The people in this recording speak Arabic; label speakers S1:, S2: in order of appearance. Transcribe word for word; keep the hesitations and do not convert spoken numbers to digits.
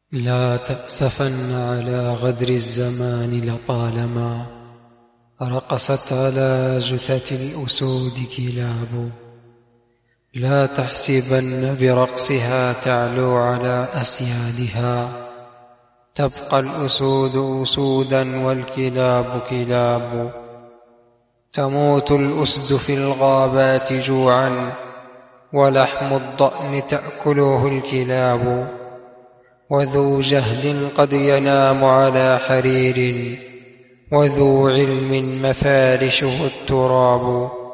S1: لا تأسفن على غدر الزمان لطالما رقصت على جثث الأسود كلاب. لا تحسبن برقصها تعلو على أسيادها، تبقى الأسود أسودا والكلاب كلاب. تموت الأسد في الغابات جوعا، ولحم الضأن تأكله الكلاب. وذو جهل قد ينام على حرير، وذو علم مفارشه التراب.